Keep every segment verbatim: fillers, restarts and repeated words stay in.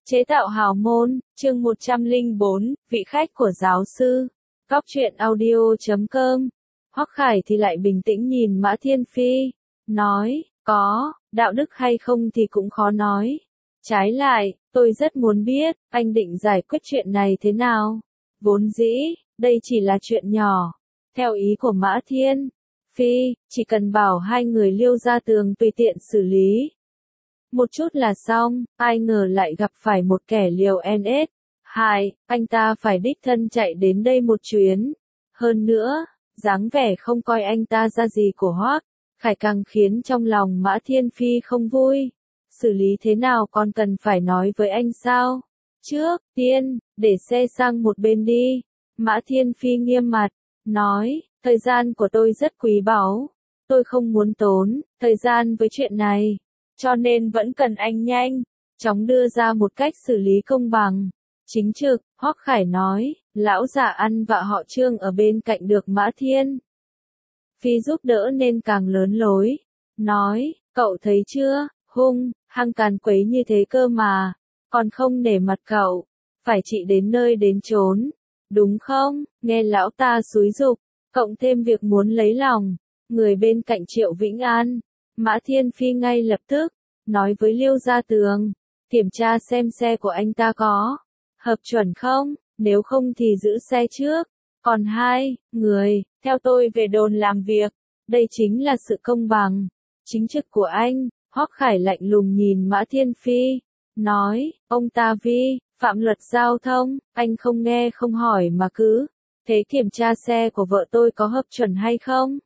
Chế tạo hào môn, chương một trăm lẻ bốn, vị khách của giáo sư. Góc truyện audio chấm com. Hoắc Khải thì lại bình tĩnh nhìn Mã Thiên Phi, nói, có, đạo đức hay không thì cũng khó nói. Trái lại, tôi rất muốn biết, anh định giải quyết chuyện này thế nào? Vốn dĩ, đây chỉ là chuyện nhỏ. Theo ý của Mã Thiên Phi, chỉ cần bảo hai người Liêu Gia Tường tùy tiện xử lý một chút là xong, ai ngờ lại gặp phải một kẻ liều en ét. Hai, anh ta phải đích thân chạy đến đây một chuyến. Hơn nữa, dáng vẻ không coi anh ta ra gì của Hoắc Khải càng khiến trong lòng Mã Thiên Phi không vui. Xử lý thế nào còn cần phải nói với anh sao? Trước tiên, để xe sang một bên đi. Mã Thiên Phi nghiêm mặt, nói, thời gian của tôi rất quý báu. Tôi không muốn tốn thời gian với chuyện này. Cho nên vẫn cần anh nhanh chóng đưa ra một cách xử lý công bằng, chính trực. Hoắc Khải nói, lão già ăn vạ họ Trương ở bên cạnh được Mã Thiên Phi giúp đỡ nên càng lớn lối. Nói, cậu thấy chưa, hung, hăng càn quấy như thế cơ mà, còn không nể mặt cậu, phải chị đến nơi đến chốn, đúng không? Nghe lão ta xúi giục, cộng thêm việc muốn lấy lòng người bên cạnh Triệu Vĩnh An, Mã Thiên Phi ngay lập tức nói với Liêu Gia Tường, kiểm tra xem xe của anh ta có hợp chuẩn không, nếu không thì giữ xe trước. Còn hai người, theo tôi về đồn làm việc. Đây chính là sự công bằng, chính trực của anh. Hoắc Khải lạnh lùng nhìn Mã Thiên Phi, nói, ông ta vi phạm luật giao thông, anh không nghe không hỏi mà cứ thế kiểm tra xe của vợ tôi có hợp chuẩn hay không?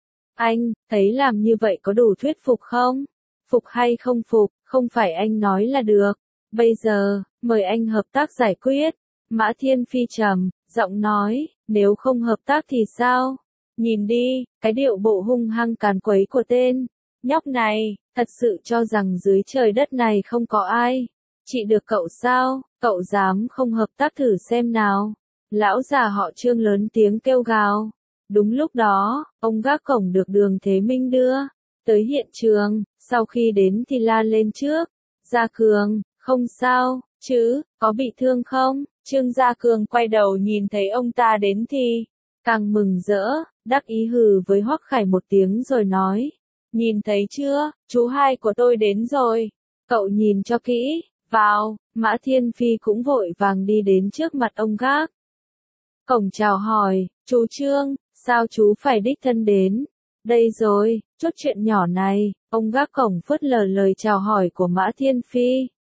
Anh, thấy làm như vậy có đủ thuyết phục không? Phục hay không phục, không phải anh nói là được. Bây giờ, mời anh hợp tác giải quyết. Mã Thiên Phi trầm giọng nói, nếu không hợp tác thì sao? Nhìn đi, cái điệu bộ hung hăng càn quấy của tên nhóc này, thật sự cho rằng dưới trời đất này không có ai trị được cậu sao? Cậu dám không hợp tác thử xem nào? Lão già họ Trương lớn tiếng kêu gào. Đúng lúc đó, ông gác cổng được Đường Thế Minh đưa tới hiện trường, sau khi đến thì la lên trước. Gia Cường, không sao, chứ, có bị thương không? Trương Gia Cường quay đầu nhìn thấy ông ta đến thì càng mừng rỡ, đắc ý hừ với Hoắc Khải một tiếng rồi nói, nhìn thấy chưa, chú hai của tôi đến rồi, cậu nhìn cho kỹ, vào. Mã Thiên Phi cũng vội vàng đi đến trước mặt ông gác cổng chào hỏi, chú Trương, sao chú phải đích thân đến đây rồi? Chút chuyện nhỏ này, ông gác cổng phớt lờ lời chào hỏi của Mã Thiên Phi.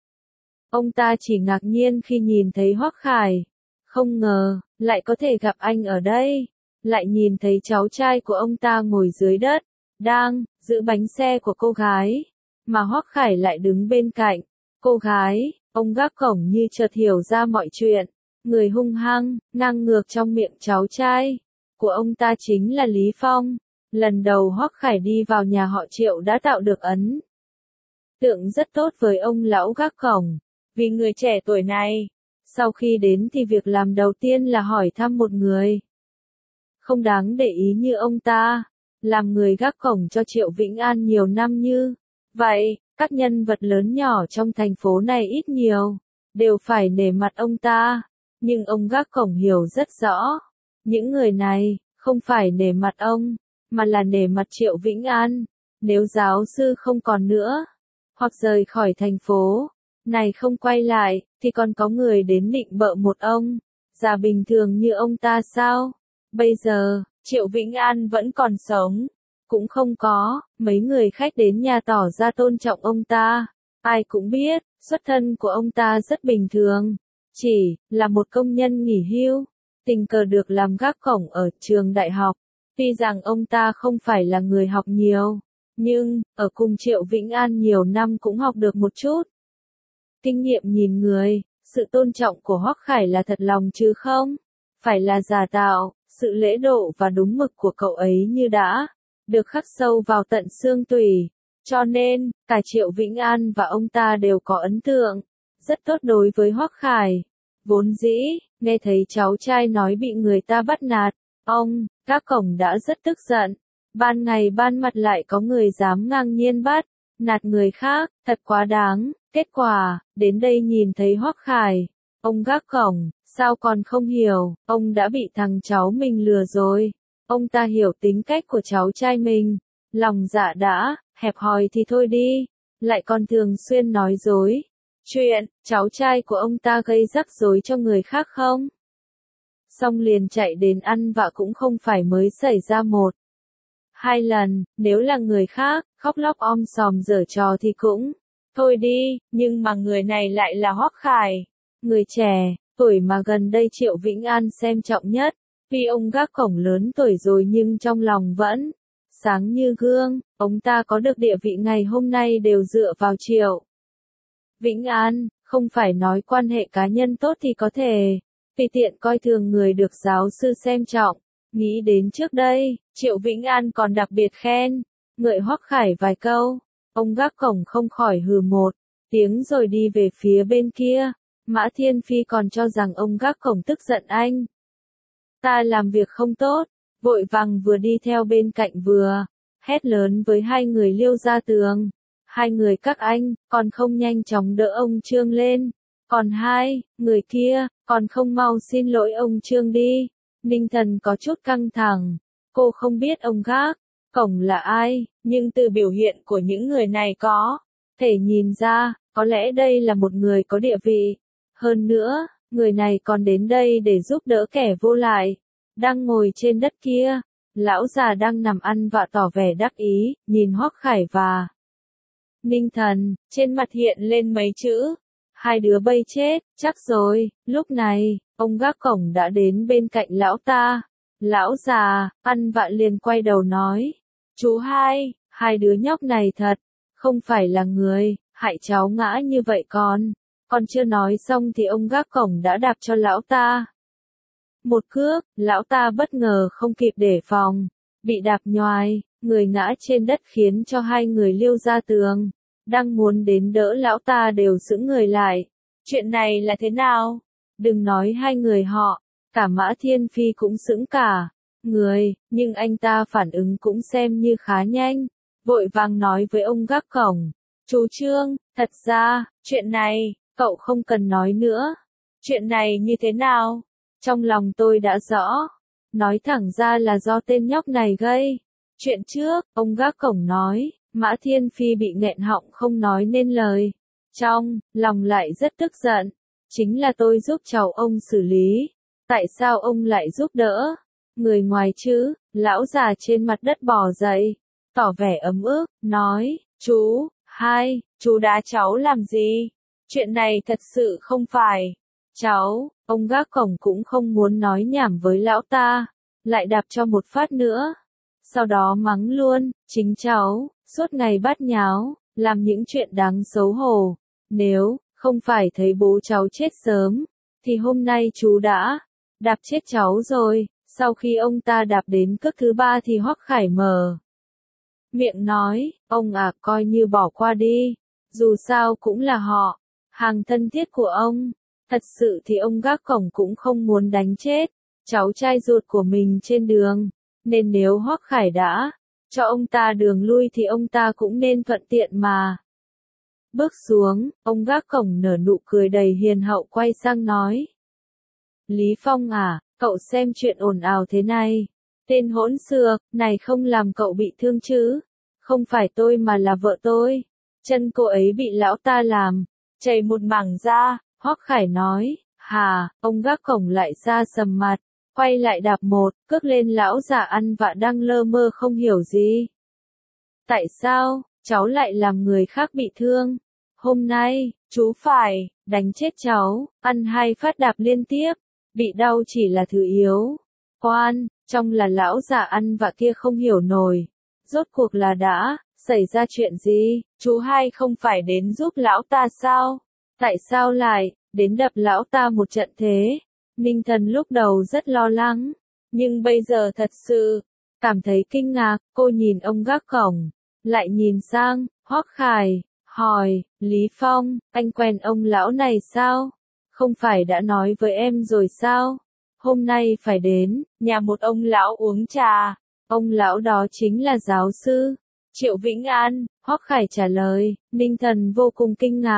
Ông ta chỉ ngạc nhiên khi nhìn thấy Hoắc Khải, không ngờ lại có thể gặp anh ở đây, lại nhìn thấy cháu trai của ông ta ngồi dưới đất, đang giữ bánh xe của cô gái, mà Hoắc Khải lại đứng bên cạnh cô gái. Ông gác cổng như chợt hiểu ra mọi chuyện, người hung hăng, ngang ngược trong miệng cháu trai của ông ta chính là Lý Phong. Lần đầu Hoắc Khải đi vào nhà họ Triệu đã tạo được ấn tượng rất tốt với ông lão gác cổng, vì người trẻ tuổi này, sau khi đến thì việc làm đầu tiên là hỏi thăm một người không đáng để ý như ông ta, làm người gác cổng cho Triệu Vĩnh An nhiều năm như vậy. Các nhân vật lớn nhỏ trong thành phố này ít nhiều đều phải nể mặt ông ta, nhưng ông gác cổng hiểu rất rõ, những người này không phải nể mặt ông, mà là nể mặt Triệu Vĩnh An. Nếu giáo sư không còn nữa, hoặc rời khỏi thành phố này không quay lại, thì còn có người đến định bợ một ông già bình thường như ông ta sao? Bây giờ, Triệu Vĩnh An vẫn còn sống, cũng không có mấy người khách đến nhà tỏ ra tôn trọng ông ta. Ai cũng biết, xuất thân của ông ta rất bình thường, chỉ là một công nhân nghỉ hưu, tình cờ được làm gác cổng ở trường đại học. Tuy rằng ông ta không phải là người học nhiều, nhưng ở cùng Triệu Vĩnh An nhiều năm cũng học được một chút kinh nghiệm nhìn người. Sự tôn trọng của Hoắc Khải là thật lòng chứ không phải là giả tạo. Sự lễ độ và đúng mực của cậu ấy như đã được khắc sâu vào tận xương tủy, cho nên cả Triệu Vĩnh An và ông ta đều có ấn tượng rất tốt đối với Hoắc Khải. Vốn dĩ, nghe thấy cháu trai nói bị người ta bắt nạt, ông gác cổng đã rất tức giận. Ban ngày ban mặt lại có người dám ngang nhiên bắt nạt người khác, thật quá đáng. Kết quả, đến đây nhìn thấy Hoắc Khải, ông gác cổng, sao còn không hiểu, ông đã bị thằng cháu mình lừa rồi. Ông ta hiểu tính cách của cháu trai mình, lòng dạ đã, hẹp hòi thì thôi đi, lại còn thường xuyên nói dối. Chuyện, cháu trai của ông ta gây rắc rối cho người khác không? Xong liền chạy đến ăn vạ cũng không phải mới xảy ra một, hai lần, nếu là người khác, khóc lóc om sòm giở trò thì cũng, thôi đi, nhưng mà người này lại là Hoắc Khải. Người trẻ, tuổi mà gần đây Triệu Vĩnh An xem trọng nhất, vì ông gác cổng lớn tuổi rồi nhưng trong lòng vẫn sáng như gương, ông ta có được địa vị ngày hôm nay đều dựa vào Triệu Vĩnh An, không phải nói quan hệ cá nhân tốt thì có thể, vì tiện coi thường người được giáo sư xem trọng. Nghĩ đến trước đây, Triệu Vĩnh An còn đặc biệt khen, ngợi Hoắc Khải vài câu, ông gác cổng không khỏi hừ một tiếng rồi đi về phía bên kia. Mã Thiên Phi còn cho rằng ông gác cổng tức giận anh ta làm việc không tốt, vội vàng vừa đi theo bên cạnh vừa hét lớn với hai người Liêu Gia Tường. Hai người các anh, còn không nhanh chóng đỡ ông Trương lên. Còn hai, người kia, còn không mau xin lỗi ông Trương đi. Ninh Thần có chút căng thẳng. Cô không biết ông gác cổng là ai, nhưng từ biểu hiện của những người này có thể nhìn ra, có lẽ đây là một người có địa vị. Hơn nữa, người này còn đến đây để giúp đỡ kẻ vô lại. Đang ngồi trên đất kia, lão già đang nằm ăn vạ tỏ vẻ đắc ý, nhìn Hoắc Khải và Ninh Thần, trên mặt hiện lên mấy chữ. Hai đứa bây chết, chắc rồi. Lúc này, ông gác cổng đã đến bên cạnh lão ta. Lão già, ăn vạ liền quay đầu nói. Chú hai, hai đứa nhóc này thật, không phải là người, hại cháu ngã như vậy con. Còn chưa nói xong thì ông gác cổng đã đạp cho lão ta một cước, lão ta bất ngờ không kịp đề phòng, bị đạp nhoài, người ngã trên đất khiến cho hai người Liêu Gia Tường đang muốn đến đỡ lão ta đều sững người lại. Chuyện này là thế nào? Đừng nói hai người họ, cả Mã Thiên Phi cũng sững cả người, nhưng anh ta phản ứng cũng xem như khá nhanh, vội vàng nói với ông gác cổng. Chú Trương, thật ra, chuyện này, cậu không cần nói nữa. Chuyện này như thế nào? Trong lòng tôi đã rõ. Nói thẳng ra là do tên nhóc này gây. Chuyện trước, ông gác cổng nói, Mã Thiên Phi bị nghẹn họng không nói nên lời. Trong lòng lại rất tức giận. Chính là tôi giúp cháu ông xử lý. Tại sao ông lại giúp đỡ? Người ngoài chứ, lão già trên mặt đất bò dậy, tỏ vẻ ấm ức, nói, chú, hai, chú đá cháu làm gì? Chuyện này thật sự không phải. Cháu, ông gác cổng cũng không muốn nói nhảm với lão ta, lại đạp cho một phát nữa. Sau đó mắng luôn, chính cháu, suốt ngày bát nháo, làm những chuyện đáng xấu hổ. Nếu không phải thấy bố cháu chết sớm, thì hôm nay chú đã đạp chết cháu rồi. Sau khi ông ta đạp đến cước thứ ba thì Hoắc Khải mở miệng nói, ông à coi như bỏ qua đi, dù sao cũng là họ, hàng thân thiết của ông. Thật sự thì ông gác cổng cũng không muốn đánh chết cháu trai ruột của mình trên đường, nên nếu Hoắc Khải đã cho ông ta đường lui thì ông ta cũng nên thuận tiện mà. Bước xuống, ông gác cổng nở nụ cười đầy hiền hậu quay sang nói. Lý Phong à, cậu xem chuyện ồn ào thế này. Tên hỗn xược, này không làm cậu bị thương chứ? Không phải tôi mà là vợ tôi. Chân cô ấy bị lão ta làm chảy một mảng da. Hoắc Khải nói, hà, ông gác cổng lại ra sầm mặt, quay lại đạp một, cước lên lão già ăn vạ đang lơ mơ không hiểu gì. Tại sao, cháu lại làm người khác bị thương? Hôm nay, chú phải đánh chết cháu, ăn hai phát đạp liên tiếp, bị đau chỉ là thứ yếu. Quan, trong là lão già ăn vạ kia không hiểu nổi. Rốt cuộc là đã xảy ra chuyện gì? Chú hai không phải đến giúp lão ta sao? Tại sao lại đến đập lão ta một trận thế? Ninh Thần lúc đầu rất lo lắng, nhưng bây giờ thật sự cảm thấy kinh ngạc. Cô nhìn ông gác cổng, lại nhìn sang Hoắc Khải, hỏi, Lý Phong, anh quen ông lão này sao? Không phải đã nói với em rồi sao? Hôm nay phải đến nhà một ông lão uống trà. Ông lão đó chính là giáo sư Triệu Vĩnh An. Hoắc Khải trả lời. Ninh Thần vô cùng kinh ngạc.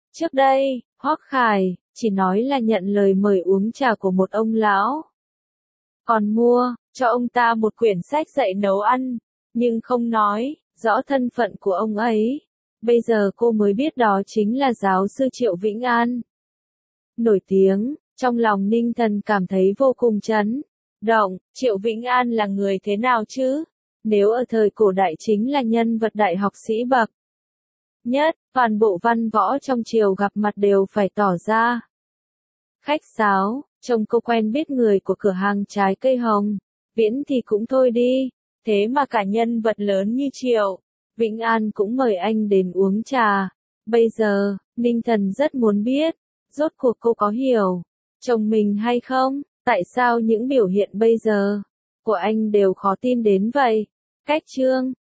Trước đây, Hoắc Khải chỉ nói là nhận lời mời uống trà của một ông lão. Còn mua cho ông ta một quyển sách dạy nấu ăn, nhưng không nói rõ thân phận của ông ấy. Bây giờ cô mới biết đó chính là giáo sư Triệu Vĩnh An. Nổi tiếng, trong lòng Ninh Thần cảm thấy vô cùng chấn động. Triệu Vĩnh An là người thế nào chứ? Nếu ở thời cổ đại chính là nhân vật đại học sĩ bậc nhất, toàn bộ văn võ trong triều gặp mặt đều phải tỏ ra khách sáo, trông cô quen biết người của cửa hàng trái cây Hồng Viễn thì cũng thôi đi, thế mà cả nhân vật lớn như Triệu Vĩnh An cũng mời anh đến uống trà. Bây giờ, Ninh Thần rất muốn biết, rốt cuộc cô có hiểu chồng mình hay không? Tại sao những biểu hiện bây giờ của anh đều khó tin đến vậy? Cách chương